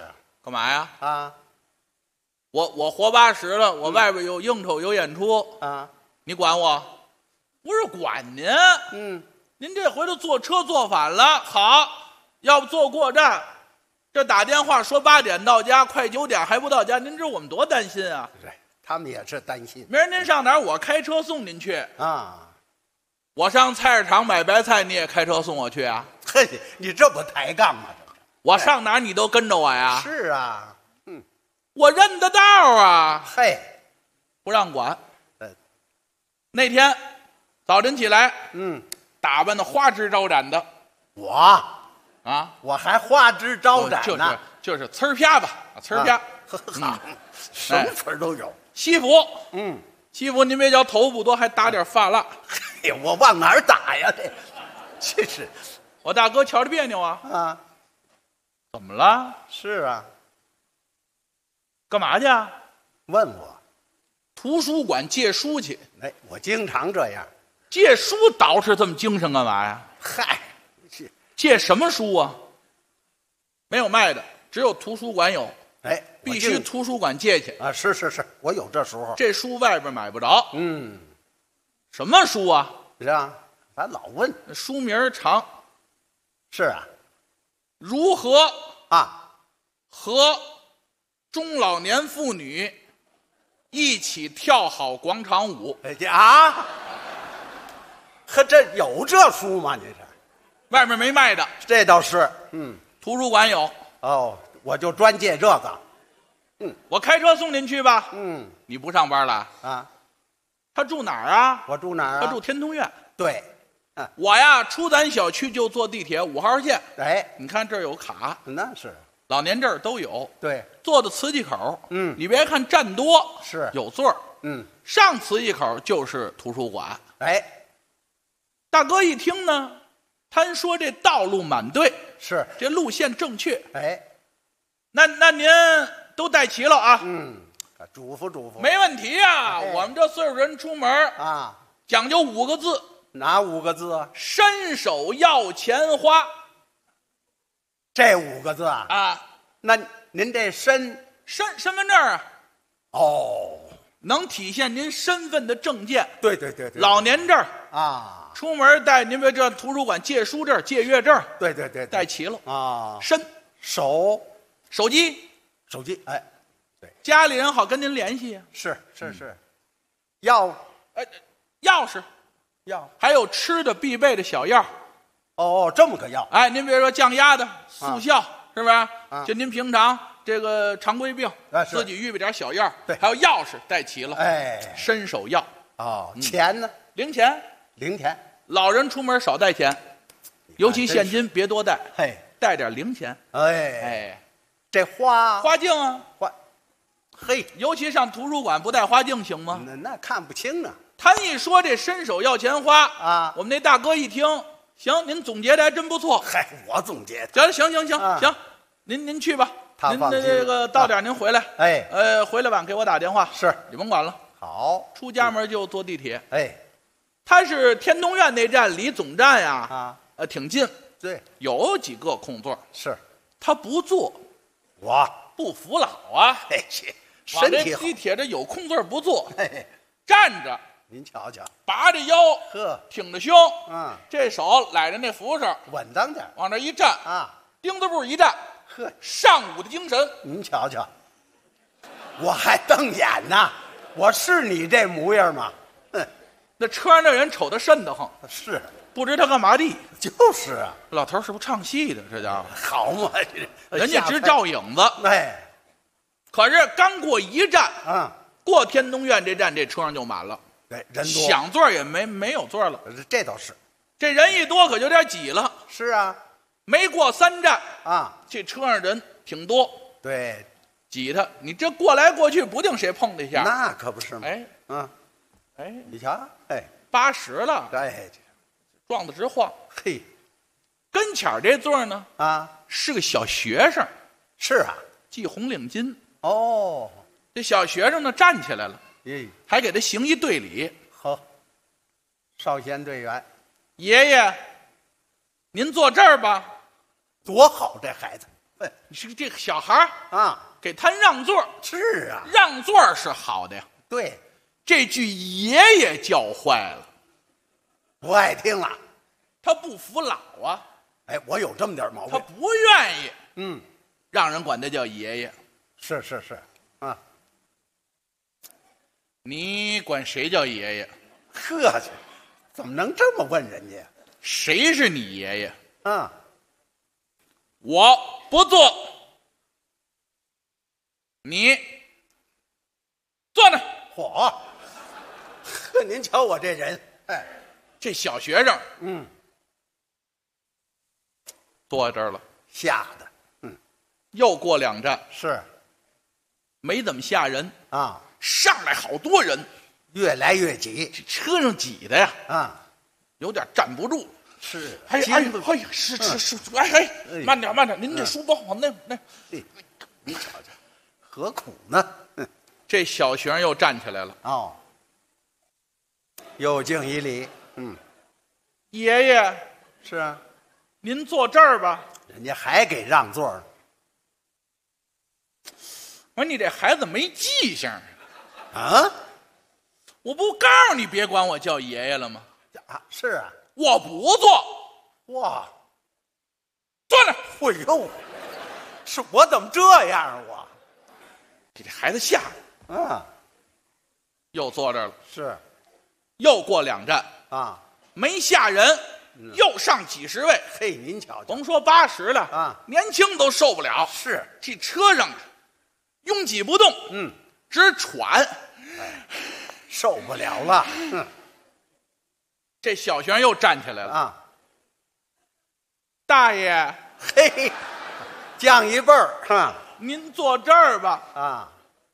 干嘛呀？ 啊， 我活80了，我外边有应酬有演出啊， 你管我？不是管您，您这回头坐车坐反了，好，要不坐过站，这打电话说8点到家，快9点还不到家，您知道我们多担心啊？ 对，他们也是担心。 明儿您上哪儿，我开车送您去啊。 我上菜市场买白菜，你也开车送我去啊？ 嘿，你这不抬杠吗？ 我上哪儿你都跟着我呀？ 是啊， 我认得道啊。 嘿， 不让管。那天早晨起来，打扮的花枝招展的。 我我还花枝招展呢， 就是呲儿啪吧，呲儿啪， 什么词儿都有。 西服，西服您别叫头不多，还打点发蜡。 哎呀，我往哪儿打呀？这是我大哥瞧着别扭啊。 啊， 怎么了？ 是啊， 干嘛去？ 问我， 图书馆借书去。 哎，我经常这样。 借书捯饬这么精神干嘛呀？ 嗨， 借什么书啊？没有卖的，只有图书馆有。 哎， 必须图书馆借去啊！是，我有这时候。 这书外边买不着。什么书啊？ 是啊，咱老问。 书名长。 是啊。 如何啊和中老年妇女一起跳好广场舞？ 啊？呵，这有这书吗？你这外面没卖的。 这倒是。 图书馆有。 哦。我就专借这个， 我开车送您去吧。你不上班了啊？ 他住哪儿啊？ 我住哪儿啊？ 他住天通苑。 对， 我呀出咱小区就坐地铁5号线。 哎， 你看这儿有卡， 那是老年证都有。 对， 坐的磁器口。你别看站多， 是有座儿。上磁器口就是图书馆。 哎， 大哥一听呢，他说这道路满对， 是这路线正确。 哎。 那您都带齐了啊？ 嘱咐。 没问题啊，我们这岁数人出门啊， 讲究5个字。 哪5个字啊？ 伸手要钱花。 这5个字啊？ 啊， 那您这身份证啊？ 哦， 能体现您身份的证件。 对， 老年证啊， 出门带您别这图书馆借书证、借阅证。 对， 带齐了啊。 手机， 哎，对， 家里人好跟您联系啊。 是，钥匙，还有吃的必备的小药。 哦，这么个药。 哎，您比如说降压的、速效，是不是？就您平常这个常规病，自己预备点小药。 对， 还有钥匙带齐了。 哎， 伸手要。 哦，钱呢？ 零钱。老人出门少带钱，尤其现金别多带。 嘿， 带点零钱。 哎。这花镜啊， 嘿， 尤其上图书馆不带花镜行吗？ 那看不清啊。 他一说这伸手要钱花啊， 我们那大哥一听，行，您总结的还真不错。 嗨，我总结的。 行，您去吧。您这个到点您回来。 哎， 回来晚给我打电话。 是， 你甭管了。 好， 出家门就坐地铁。 哎， 他是天通苑那站，离总站呀挺近。 对， 有几个空座。 是， 他不坐。 我不服老啊！ 身体好。 地铁这有空座不坐，站着。 您瞧瞧， 拔着腰，挺着胸，这手揽着那扶手， 稳当点， 往这一站啊， 钉子步一站，上午的精神。 您瞧瞧，我还瞪眼呢，我是你这模样吗？ 那车上那人瞅他瘆得慌， 是不知他干嘛的。 就是啊， 老头是不是唱戏的？这家伙好嘛， 人家只照影子。 哎， 可是刚过一站，过天通苑这站，这车上就满了。 对，人多， 想座也没有座了。 这倒是， 这人一多可就有点挤了。 是啊， 没过3站啊， 这车上人挺多。 对， 挤他，你这过来过去，不定谁碰他一下。 那可不是吗？ 哎， 你瞧，哎 ，80了， 哎， 撞得直晃。 嘿， 跟前这座呢，是个小学生。 是啊， 系红领巾。 哦， 这小学生呢站起来了，还给他行一队礼。 好，少先队员， 爷爷，您坐这儿吧。 多好，这孩子你是这个小孩啊， 给他让座。 是啊， 让座是好的呀。 对， 这句爷爷叫坏了， 不爱听了。 他不服老啊。 哎，我有这么点毛病。 他不愿意，让人管他叫爷爷。 是啊。 你管谁叫爷爷？ 客气，怎么能这么问人家？ 谁是你爷爷？ 啊， 我不做，你坐那。 嚯，呵，您瞧我这人，哎， 这小学生，坐这儿了， 吓得， 又过2站， 是， 没怎么吓人啊， 上来好多人， 越来越挤， 这车上挤的呀， 啊， 有点站不住。 是， 哎，是，慢点，您这书包往那， 你瞧瞧，何苦呢？ 这小学生又站起来了， 哦，又敬一礼， 爷爷， 是啊， 您坐这儿吧。 人家还给让座呢。 我说你这孩子没记性啊！ 我不告诉你别管我叫爷爷了吗？ 啊，是啊， 我不坐。 哇， 坐那。 哎呦，是我怎么这样啊？我给这孩子吓的，又坐这儿了。 是， 又过2站啊， 没吓人，又上几十位。 嘿，您瞧瞧， 甭说80了啊， 年轻都受不了。 是， 这车上拥挤不动，直喘， 受不了了。 这小学生又站起来了啊， 大爷， 嘿，降一辈儿哈， 您坐这儿吧。 啊，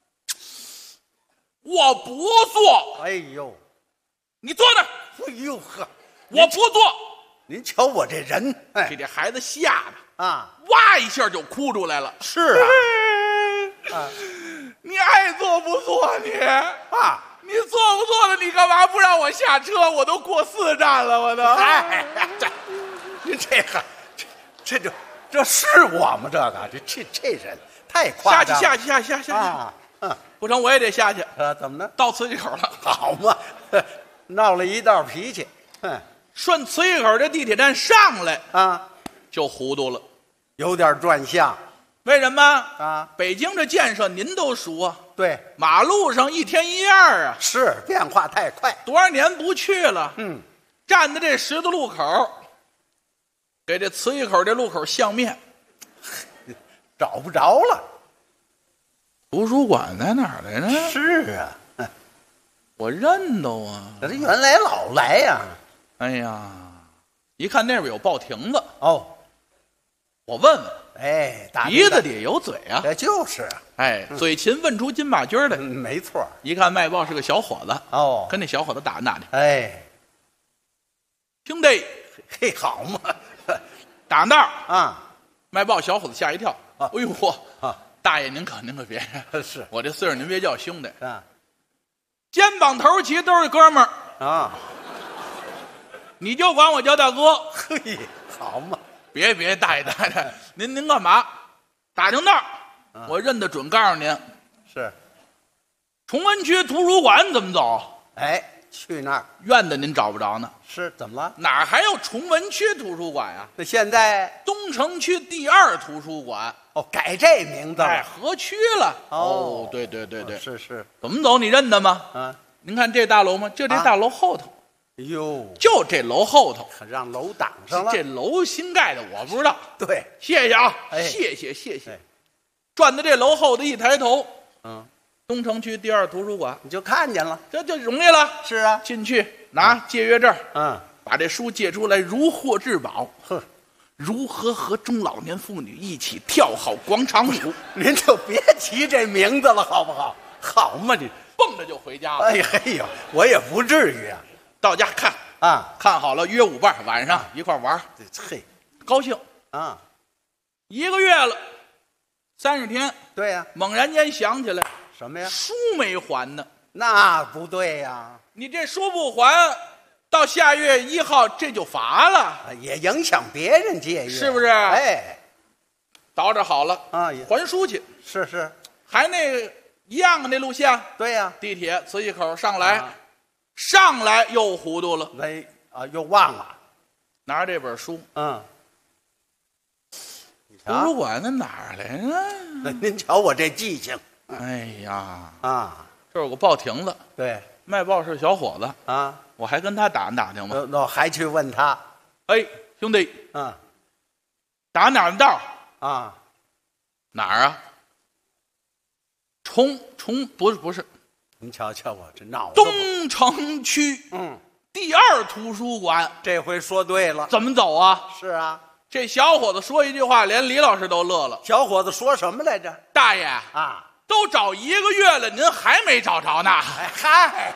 我不坐。 哎呦， 你坐那儿。 哎呦呵， 我不坐。 您瞧我这人，哎， 给这孩子吓的啊， 哇一下就哭出来了。 是啊， 你爱坐不坐你啊？ 你坐不坐的？你干嘛不让我下车？我都过4站了，我都。 哎，您这个，这是我吗？这个这人太夸张。 下去啊！ 不成，我也得下去。 怎么呢？ 到磁器口了。 好嘛，闹了一道脾气。 顺磁器口这地铁站上来啊， 就糊涂了， 有点转向。 为什么啊？ 北京这建设您都熟啊。 对， 马路上一天一样啊。 是，变化太快。 多少年不去了。站在这十字路口，给这磁器口这路口相面， 找不着了。 图书馆在哪儿来着？ 是啊， 我认得啊。 这原来老来呀。 哎呀，一看那边有报亭子。 哦， 我问问。 哎， 鼻子里有嘴啊。 就是。 哎，嘴勤问出金马驹来。 没错。 一看卖报是个小伙子。 哦， 跟那小伙子打去。 哎， 兄弟， 嘿，好嘛， 打道啊！ 卖报小伙子吓一跳。哎呦嚯！大爷您可别是我这岁数您别叫兄弟啊， 肩膀头齐都是哥们儿啊， 你就管我叫大哥。 嘿，好嘛， 别大爷，您干嘛？打听道，我认得准，告诉您是崇文区图书馆怎么走？ 哎，去那儿院子您找不着呢。 是怎么了？ 哪儿还有崇文区图书馆呀？ 那现在东城区第2图书馆。 哦，改这名字了。 哎，合区了。 哦， 对， 是。 怎么走？你认得吗？ 啊， 您看这大楼吗？就这大楼后头。 哟， 就这楼后头， 让楼挡上了。 这楼新盖的，我不知道。 对， 谢谢啊， 哎、 谢谢。转到这楼后的一抬头，东城区第2图书馆， 你就看见了， 这就容易了。 是啊， 进去拿借阅证， 把这书借出来，如获至宝。如何和中老年妇女一起跳好广场舞？ 您就别提这名字了，好不好？好嘛，你蹦着就回家了。 哎呀，我也不至于啊。 到家看啊， 看好了约舞伴，晚上一块玩。 嘿， 高兴啊 ！1个月了，30天。 对呀， 猛然间想起来什么呀？ 书没还呢。 那不对呀， 你这书不还，到下月1号这就罚了， 也影响别人借阅， 是不是？ 哎， 捯饬好了啊， 还书去。 是， 还那一样的那路线。 对呀， 地铁磁器口上来，上来又糊涂了。 喂啊，又忘了， 拿着这本书，图书馆在哪儿来着？ 您瞧我这记性。 哎呀啊， 这有个报亭子， 对， 卖报是小伙子啊， 我还跟他打听嘛。 那还去问他， 哎，兄弟，打哪儿的道啊？ 哪儿啊？不是， 您瞧瞧我这脑子。 东城区第2图书馆， 这回说对了。 怎么走啊？ 是啊， 这小伙子说一句话，连李老师都乐了。 小伙子说什么来着？ 大爷啊， 都找1个月了，您还没找着呢？ 哎嗨！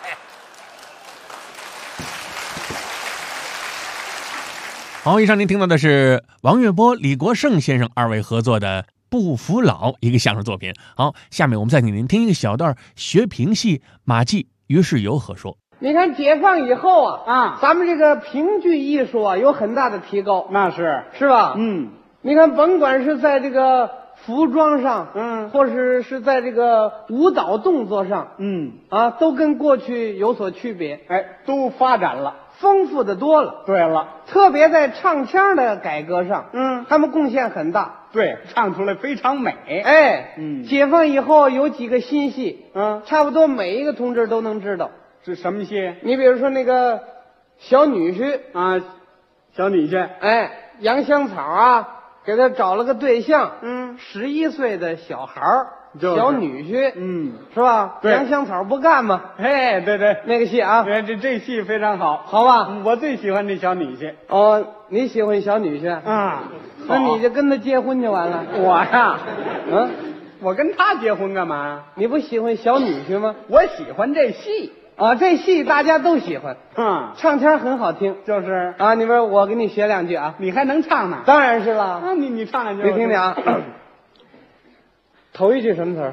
好，以上您听到的是王月波、李国盛先生2位合作的《不服老》一个相声作品。好，下面我们再给您听一个小段学评戏马季于世友何说。 你看解放以后咱们这个评剧艺术有很大的提高， 那是吧？你看甭管是在这个服装上，或是在这个舞蹈动作上，都跟过去有所区别， 都发展了， 丰富的多了。 对了， 特别在唱腔的改革上，他们贡献很大。 对，唱出来非常美。 解放以后有几个新戏，差不多每一个同志都能知道。 是什么戏？ 你比如说那个小女婿啊，小女婿， 杨香草给他找了个对象，11岁的小孩儿，小女婿，是吧？ 对， 杨香草不干嘛？ 对， 那个戏啊， 这戏非常好， 好吧？ 我最喜欢这小女婿。 哦，你喜欢小女婿啊？ 那你就跟他结婚就完了。 我呀，我跟他结婚干嘛？ 你不喜欢小女婿吗？ 我喜欢这戏。 这戏大家都喜欢，唱腔很好听， 就是你说我给你学2句啊， 你还能唱呢？ 当然是了， 你唱2句， 你听听啊，头一句什么词儿？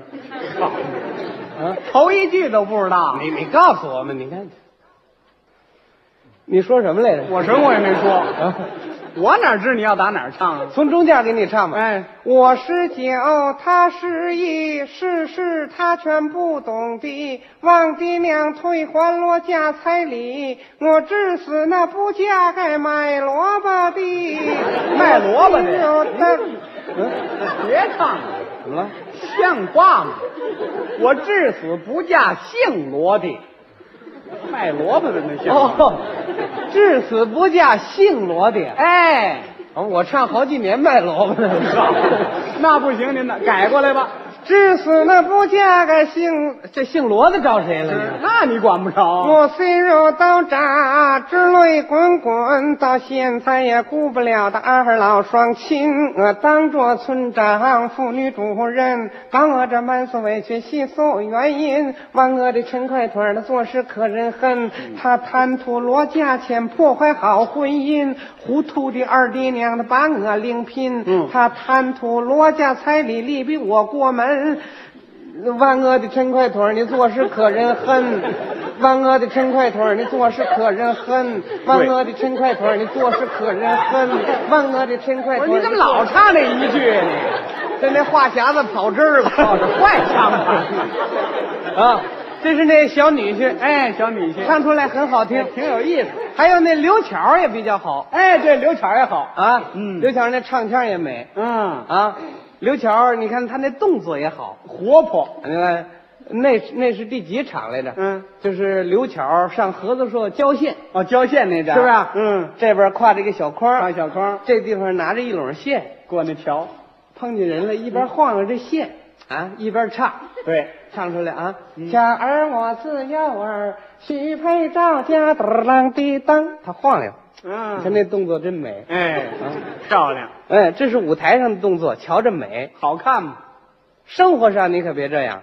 头一句都不知道， 你告诉我们，你看，你说什么来着？ 我什么我也没说。我哪知你要打哪儿唱啊？ 从中间给你唱吧。我是酒，他是义，事他全不懂的。王爹娘退还我家彩礼，我至死那不嫁该卖萝卜的。 卖萝卜的？别唱了， 怎么了？ 像话吗？我至死不嫁姓罗的。卖萝卜的那像至死不嫁姓罗的。我唱好几年卖萝卜的， 那不行，您改过来吧。 至死那不嫁个姓罗的找谁了？ 那你管不着。 我虽肉刀扎，直泪滚滚，到现在也顾不了的2老双亲。我当着村长、妇女主任，把我这满腹委屈细诉原因。往我的陈快腿的做事可人恨，他贪图罗家钱，破坏好婚姻。糊涂的二爹娘的把我另聘，他贪图罗家彩礼，力逼我过门。万恶的陈快腿，你做事可人恨！万恶的陈快腿，你做事可人恨！万恶的陈快腿，你做事可人恨！万恶的陈快腿， 你怎么老唱那一句啊？ 你这话匣子跑汁儿了， 这坏唱法这是那小女婿， 小女婿唱出来很好听， 挺有意思。 还有那刘巧也比较好， 对，刘巧也好刘巧那唱腔也美，刘巧，你看他那动作也好， 活泼。 你看，那是第几场来着？就是刘巧上合作社交线。 交线那阵是不是？这边挎着一个小筐，这地方拿着一垄线过那桥， 碰见人了，一边晃悠这线一边唱。 对， 唱出来家儿我自幼儿，许配赵家，嘚滴当，他晃悠。你看那动作真美， 漂亮， 这是舞台上的动作，瞧着美， 好看吗？ 生活上你可别这样，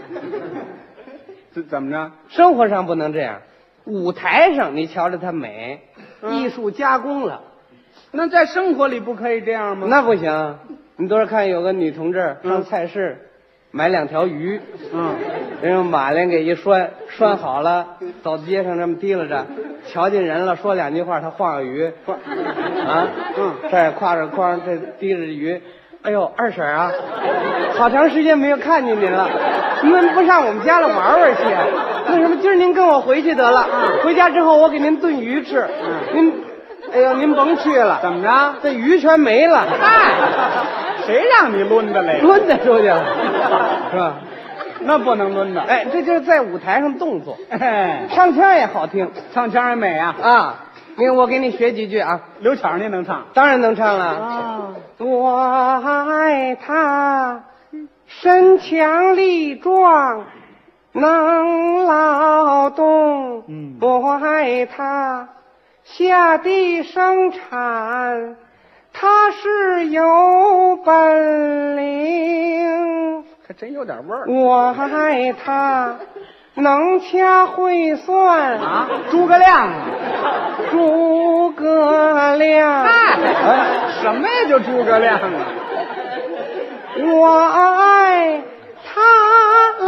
怎么着？ 生活上不能这样，舞台上你瞧着它美，艺术加工了。 那在生活里不可以这样吗？ 那不行，你多少看有个女同志上菜市。买2条鱼，人用马铃给一拴好了，走街上这么提拉着，瞧见人了，说2句话，他晃悠鱼，这挎着筐，这提着鱼， 哎呦，二婶啊，好长时间没有看见您了，您不上我们家来玩玩去？那什么，今儿您跟我回去得了。回家之后我给您炖鱼吃。您，哎呦，您甭去了。 怎么着？ 这鱼全没了。 嗨，谁让你抡的来？ 抡的出去了，是吧？ 那不能抡的。 哎，这就是在舞台上动作。 哎， 唱腔也好听， 唱腔也美啊。 啊，我给你学几句啊。 刘巧您能唱？ 当然能唱了。啊，我爱他，身强力壮，能劳动。我爱他，下地生产，他是有本领。 还真有点味儿。 我爱他，能掐会算啊，诸葛亮啊， 诸葛亮。 哎，什么呀？就诸葛亮啊！ 我爱他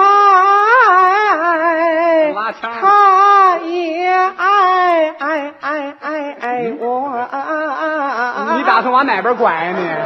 来， 拉腔， 他也爱我。 你打算往哪边拐呀你？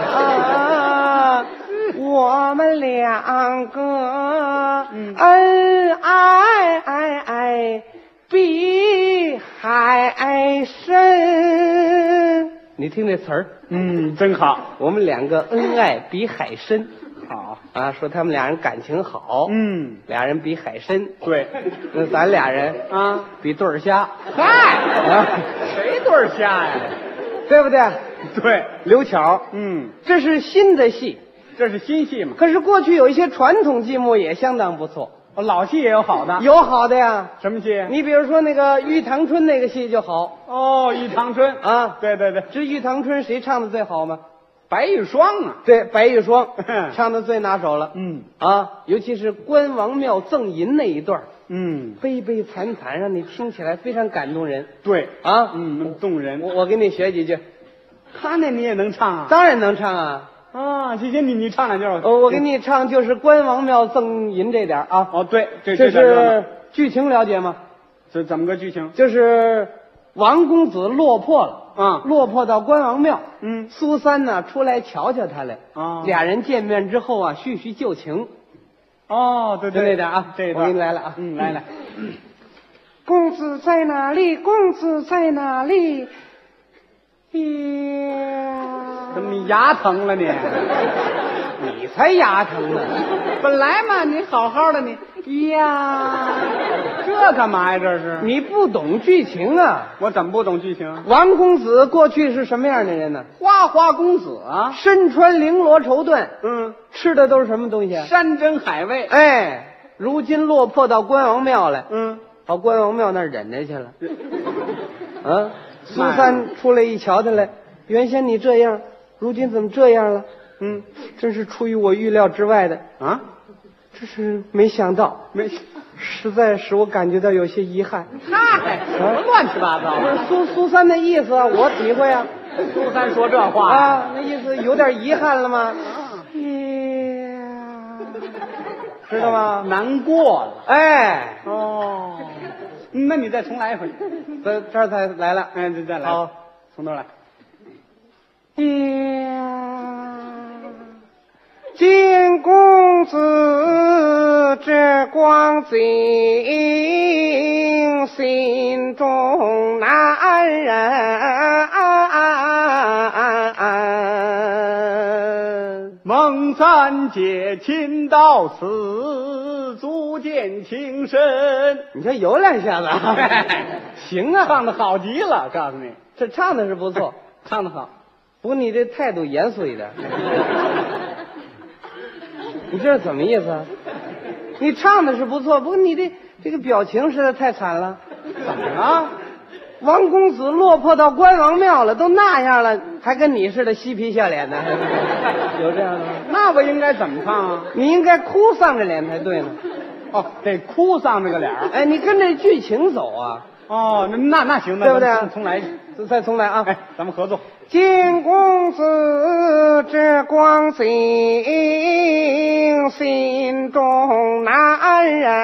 我们两个恩爱比海深。你听这词儿， 真好。 我们两个恩爱比海深。 好啊，说他们俩人感情好，俩人比海深。 对， 那咱俩人啊比对儿虾。 嗨，啊，谁对儿虾呀？ 对不对？ 对， 刘巧，这是新的戏。 这是新戏嘛？ 可是过去有一些传统剧目也相当不错， 老戏也有好的， 有好的呀。 什么戏？ 你比如说那个《玉堂春》那个戏就好。 哦，《玉堂春》 啊， 对对对， 这《玉堂春》谁唱的最好吗？ 白玉霜啊， 对，白玉霜唱的最拿手了。尤其是关王庙赠银那一段，悲悲惨惨，让你听起来非常感动人。 对啊， 动人。 我给你学几句。 他那你也能唱啊？ 当然能唱啊。 啊，谢谢你唱两句。 我给你唱就是关王庙赠银这点啊。 哦，对， 这是剧情了解吗？ 这怎么个剧情？ 就是王公子落魄了，落魄到关王庙。苏三呢出来瞧瞧他来，俩人见面之后啊，叙叙旧情。 哦，对对， 就那点啊， 这我给你来了啊， 来。 公子在哪里？公子在哪里？ 怎么你牙疼了你？ 你才牙疼呢！ 本来嘛，你好好的你呀，这干嘛呀？这是你不懂剧情啊！ 我怎么不懂剧情？ 王公子过去是什么样的人呢？ 花花公子啊， 身穿绫罗绸缎，吃的都是什么东西啊？ 山珍海味。 哎，如今落魄到关王庙来，到关王庙那儿忍着去了。啊，苏三出来一瞧他来，原先你这样，如今怎么这样了？真是出于我预料之外的啊！这是没想到，实在使我感觉到有些遗憾。 嗨，什么乱七八糟？ 苏三的意思啊，我体会啊。 苏三说这话啊，那意思有点遗憾了吗？知道吗？ 难过了。 哎， 哦，那你再重来一回。 这儿才来了。 哎，再来。 好， 从头来。 金公子这光景，心中难忍。 孟三姐亲到此，足见情深。 你这有两下子，行啊， 唱的好极了，告诉你， 这唱的是不错， 唱的好。 不过你这态度严肃一点。你这是怎么意思啊？你唱的是不错，不过你这个表情实在太惨了。 怎么了？ 王公子落魄到关王庙了，都那样了，还跟你似的嬉皮笑脸的，有这样的吗？ 那我应该怎么唱啊？ 你应该哭丧着脸才对呢。 哦，得哭丧着个脸。 哎，你跟着剧情走啊。 哦，那行， 对不对？ 重来， 再重来啊！ 哎，咱们合作。 金公子这光景，心中难忍。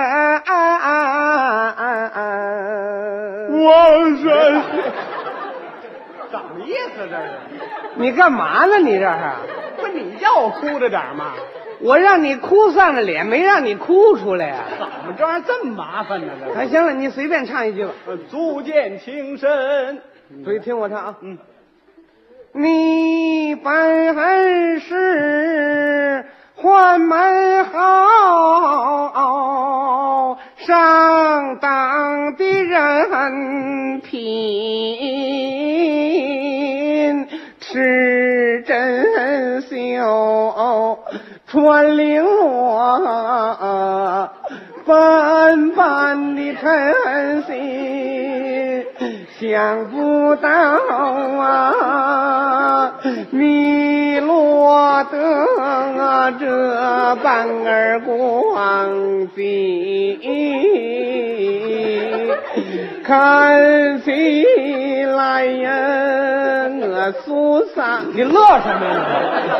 我是怎么意思这是？ 你干嘛呢？你这是？ 不， 你叫我哭着点嘛？ 我让你哭丧着脸，没让你哭出来呀、 怎么这玩意儿这么麻烦呢？ 哎，行了，你随便唱一句吧。 足见情深， 注意听我唱啊。你本是还蛮好，上当的人品，持真秀，传令我般般的诚心，想不到啊，你落得这般儿光景，看起来呀，我苏桑， 你乐什么呀？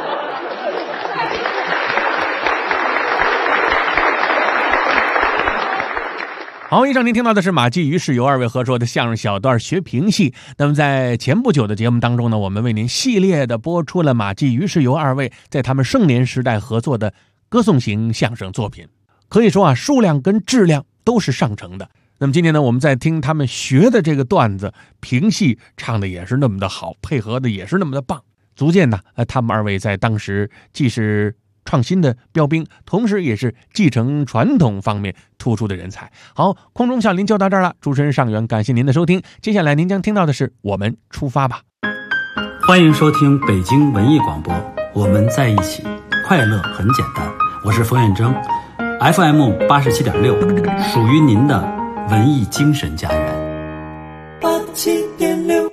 好，以上您听到的是马季、于世友二位合说的相声小段学评戏。那么在前不久的节目当中呢，我们为您系列的播出了马季、于世友二位在他们盛年时代合作的歌颂型相声作品，可以说啊，数量跟质量都是上乘的。那么今天呢，我们在听他们学的这个段子评戏，唱的也是那么的好，配合的也是那么的棒，足见呢，他们二位在当时既是创新的标兵，同时也是继承传统方面突出的人才。好，空中小林就到这儿了，主持人尚元，感谢您的收听。接下来您将听到的是我们出发吧。 欢迎收听北京文艺广播，我们在一起，快乐很简单。我是冯远征 ，FM 87.6，属于您的文艺精神家园。 87.6。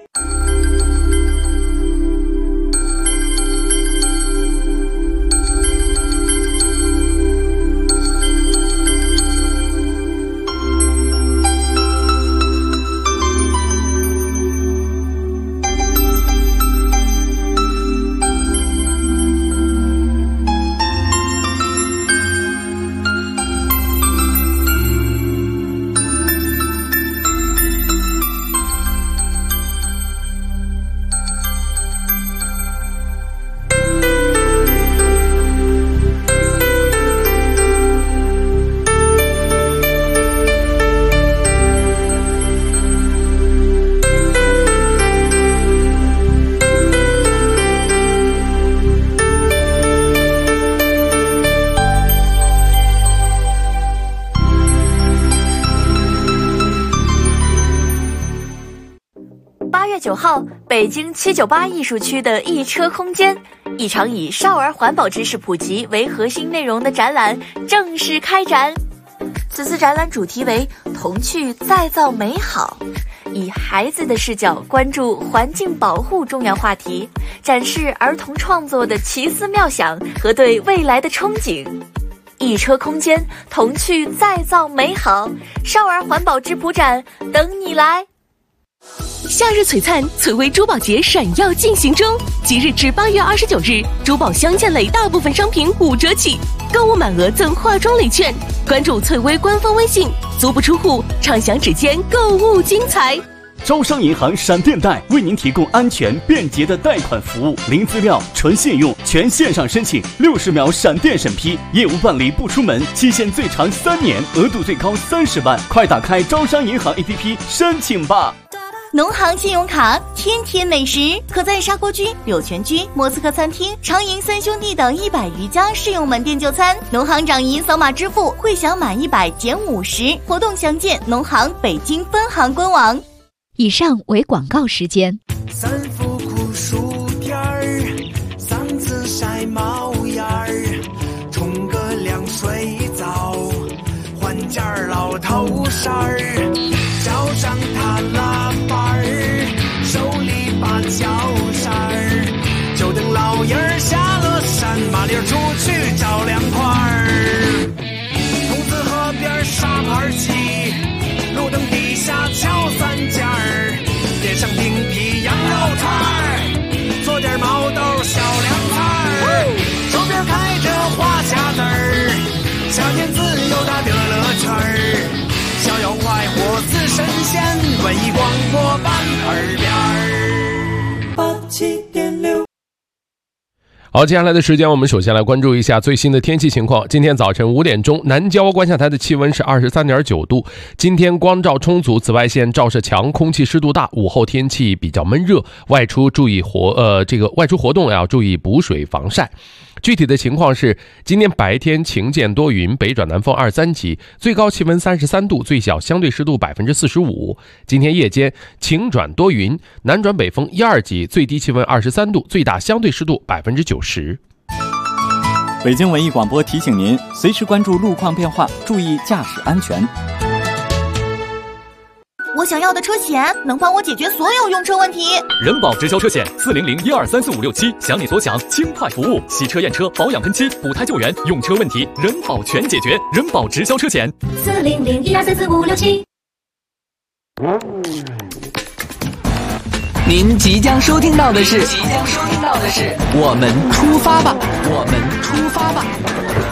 8月9号，北京798艺术区的一车空间，一场以少儿环保知识普及为核心内容的展览正式开展。此次展览主题为童趣再造美好，以孩子的视角关注环境保护重要话题，展示儿童创作的奇思妙想和对未来的憧憬。一车空间，童趣再造美好，少儿环保质朴展等你来。 夏日璀璨，翠微珠宝节闪耀进行中，即日至8月29日，珠宝镶嵌类大部分商品5折起，购物满额赠化妆礼券。关注翠微官方微信，足不出户，畅享指尖购物精彩。 招商银行闪电贷为您提供安全便捷的贷款服务，零资料、纯信用，全线上申请，60秒闪电审批，业务办理不出门，期限最长3年，额度最高30万。快打开招商银行 APP 申请吧。 农行信用卡，天天美食，可在砂锅居、柳泉居、莫斯科餐厅、长银三兄弟等100余家适用门店就餐。农行掌银扫码支付，会享满100减50，活动详见农行北京分行官网。 以上为广告时间。 3伏苦薯片儿，3次晒毛眼儿，冲个凉水澡，换件老头衫儿，脚上踏拉板儿，手里把脚扇儿，就等老爷儿下了山，麻溜出去找凉快儿。筒子河边沙盘棋，路灯底下敲3件儿，点上冰皮羊肉串儿，做点毛豆小凉菜儿，手边开着花匣子儿，夏天自由大的乐趣儿，逍遥快活似神仙，文艺广播伴耳边儿。87.6。 好，接下来的时间我们首先来关注一下最新的天气情况。今天早晨5点钟，南郊观夏台的气温是23.9度。今天光照充足，紫外线照射强，空气湿度大，午后天气比较闷热，外出活动要注意补水防晒。具体的情况是，今天白天晴间多云，北转南风2-3级，最高气温33度，最小相对湿度45%。今天夜间晴转多云，南转北风1-2级，最低气温23度，最大相对湿度90%。 北京文艺广播提醒您，随时关注路况变化，注意驾驶安全。 我想要的车险能帮我解决所有用车问题。 人保直销车险40012345567，想你所想，轻快服务，洗车验车、保养喷漆、补胎救援，用车问题人保全解决。人保直销车险 40012345567。 您即将收听到的是，我们出发吧，我们出发吧。